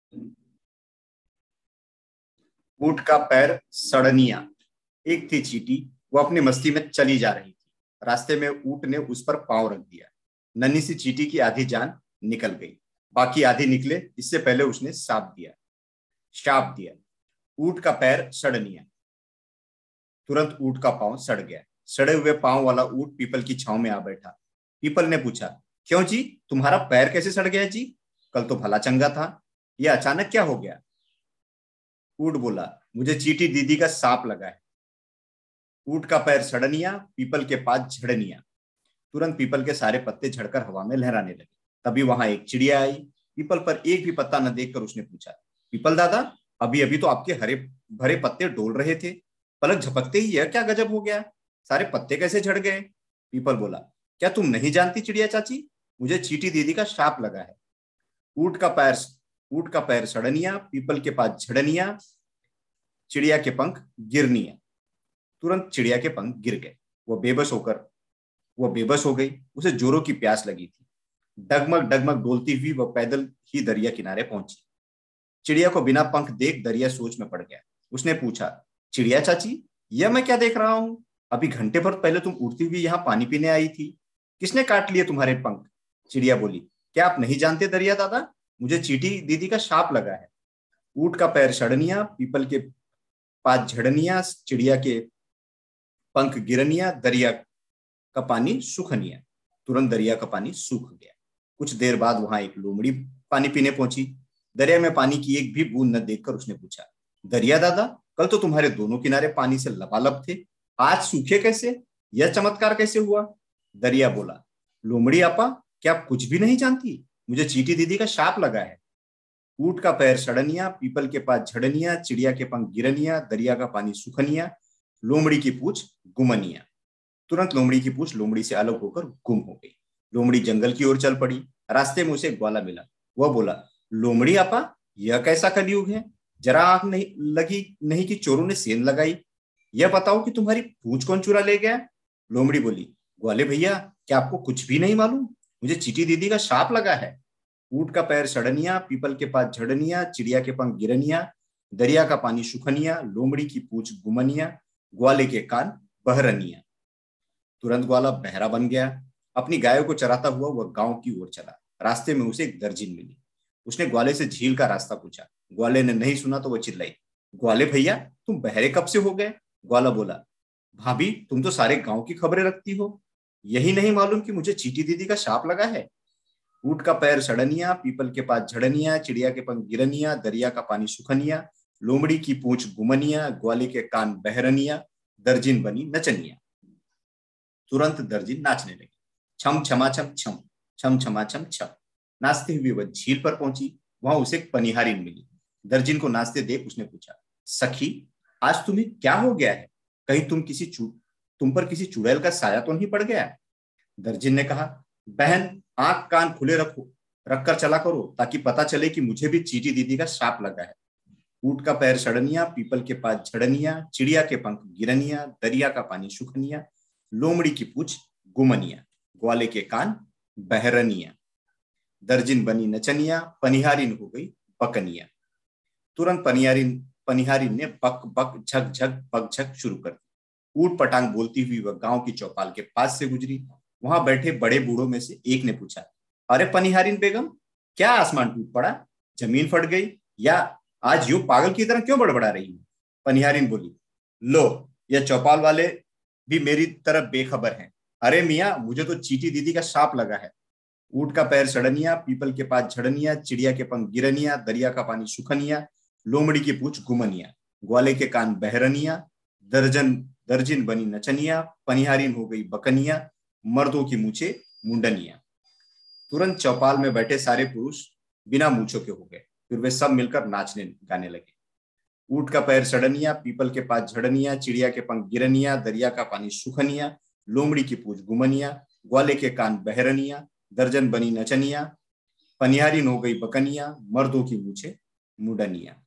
ऊंट का पैर सड़निया। एक थी चींटी, वो अपनी मस्ती में चली जा रही थी। रास्ते में ऊंट ने उस पर पांव रख दिया। नन्ही सी चींटी की आधी जान निकल गई, बाकी आधी निकले इससे पहले उसने श्राप दिया, ऊंट का पैर सड़निया। तुरंत ऊंट का पांव सड़ गया। सड़े हुए पांव वाला ऊंट पीपल की छांव में आ बैठा। पीपल ने पूछा, क्यों जी, तुम्हारा पैर कैसे सड़ गया जी? कल तो भला चंगा था, यह अचानक क्या हो गया? ऊंट बोला, मुझे चींटी दीदी का सांप लगा है। ऊंट का पैर सड़निया, पीपल के पास झड़निया। तुरंत पीपल के सारे पत्ते झड़कर हवा में लहराने लगे। तभी वहां एक चिड़िया आई। पीपल पर एक भी पत्ता न देखकर उसने पूछा, पीपल दादा, अभी अभी तो आपके हरे भरे पत्ते डोल रहे थे, पलक झपकते ही यह क्या गजब हो गया? सारे पत्ते कैसे झड़ गए? पीपल बोला, क्या तुम नहीं जानती चिड़िया चाची, मुझे चींटी दीदी का शाप लगा है। ऊंट का पैर ऊंट का पैर सड़निया, पीपल के पास झड़निया, चिड़िया के पंख गिरनिया। तुरंत चिड़िया के पंख गिर गए। वो बेबस हो गई। उसे जोरों की प्यास लगी थी। डगमग डगमग डोलती हुई वह पैदल ही दरिया किनारे पहुंची। चिड़िया को बिना पंख देख दरिया सोच में पड़ गया। उसने पूछा, चिड़िया चाची, यह मैं क्या देख रहा हूँ? अभी घंटे भर पहले तुम उड़ती हुई यहाँ पानी पीने आई थी, किसने काट लिए तुम्हारे पंख? चिड़िया बोली, क्या आप नहीं जानते दरिया दादा, मुझे चींटी दीदी का शाप लगा है। ऊंट का पैर सड़निया, पीपल के पास झड़निया, चिड़िया के पंख गिरनिया, दरिया का पानी सुखनिया। तुरंत दरिया का पानी सूख गया। कुछ देर बाद वहां एक लोमड़ी पानी पीने पहुंची। दरिया में पानी की एक भी बूंद न देखकर उसने पूछा, दरिया दादा, कल तो तुम्हारे दोनों किनारे पानी से लबालब थे, आज सूखे कैसे? यह चमत्कार कैसे हुआ? दरिया बोला, लोमड़ी आपा, क्या आप कुछ भी नहीं जानती? मुझे चींटी दीदी का शाप लगा है। ऊंट का पैर सड़निया, पीपल के पास झड़निया, चिड़िया के पंख गिरनिया, दरिया का पानी सुखनिया, लोमड़ी की पूछ गुमनिया। तुरंत लोमड़ी की पूछ लोमड़ी से अलग होकर गुम हो गई। लोमड़ी जंगल की ओर चल पड़ी। रास्ते में उसे एक ग्वाला मिला। वह बोला, लोमड़ी आपा, यह कैसा कलयुग है, जरा आंख नहीं लगी नहीं कि चोरों ने सेंध लगाई। यह बताओ कि तुम्हारी पूंछ कौन चुरा ले गया? लोमड़ी बोली, ग्वाले भैया, क्या आपको कुछ भी नहीं मालूम? मुझे चींटी दीदी का शाप लगा है। ऊंट का पैर सड़निया, पीपल के पास झड़निया, चिड़िया के पंख गिरनिया, दरिया का पानी सुखनिया, लोमड़ी की पूंछ गुमनिया, ग्वाले के कान बहरनिया। तुरंत ग्वाला बहरा बन गया। अपनी गायों को चराता हुआ वह गांव की ओर चला। रास्ते में उसे एक दर्जिन मिली। उसने ग्वाले से झील का रास्ता पूछा। ग्वाले ने नहीं सुना तो वह चिल्लाई, ग्वाले भैया, तुम बहरे कब से हो गए? ग्वाला बोला, भाभी, तुम तो सारे गांव की खबरें रखती हो, यही नहीं मालूम कि मुझे चींटी दीदी का शाप लगा है। ऊंट का पैर सड़निया, पीपल के पास झड़निया, चिड़िया के पंख गिरनिया, दरिया का पानी सुखनिया, लोमड़ी की पूंछ गुमनिया, ग्वाले के कान बहरनिया, दर्जिन बनी नचनिया। तुरंत दर्जिन नाचने लगी। छम छमा छम छम, छम छमा छम छम। नाचते हुए वह झील पर पहुंची। वहां उसे एक पनिहारिन मिली। दर्जिन को नाचते देख उसने पूछा, सखी, आज तुम्हें क्या हो गया है? कहीं तुम पर किसी चुड़ैल का साया तो नहीं पड़ गया? दर्जिन ने कहा, बहन, आंख कान खुले रखकर चला करो, ताकि पता चले कि मुझे भी चींटी दीदी का शाप लगा है। ऊंट का पैर सड़निया, पीपल के पास झड़निया, चिड़िया के पंख गिरनिया, दरिया का पानी सुखनिया, लोमड़ी की पूछ गुमनिया, ग्वाले के कान बहरनिया, दर्जिन बनी नचनिया, पनिहारिन हो गई बकनिया। तुरंत पनिहारिन ने बक बक झक झक बक झक शुरू कर दी। ऊट पटांग बोलती हुई वह गांव की चौपाल के पास से गुजरी। वहां बैठे बड़े बूढ़ों में से एक ने पूछा, अरे पनिहारिन बेगम, क्या आसमान टूट पड़ा, जमीन फट गई, या आज यूं पागल की तरह क्यों बड़बड़ा रही है? पनिहारिन बोली, लो, यह चौपाल वाले भी मेरी तरफ बेखबर हैं। अरे मियाँ, मुझे तो चींटी दीदी का शाप लगा है। ऊंट का पैर सड़निया, पीपल के पास झड़निया, चिड़िया के पंख गिरनिया, दरिया का पानी सुखनिया, लोमड़ी की पूछ गुमनिया, ग्वाले के कान बहरनिया, दर्जिन बनी नचनिया, पनिहारिन हो गई बकनिया, मर्दों की मूछे मुंडनिया। तुरंत चौपाल में बैठे सारे पुरुष बिना मूछों के हो गए। फिर वे सब मिलकर नाचने गाने लगे। ऊंट का पैर सड़निया, पीपल के पास झड़निया, चिड़िया के पंख गिरनिया, दरिया का पानी सुखनिया, लोमड़ी की पूछ गुमनिया, ग्वाले के कान बहरनिया, दर्जन बनी नचनिया, पनिहारिन हो गई बकनिया, मर्दों की मूछे मुंडनिया।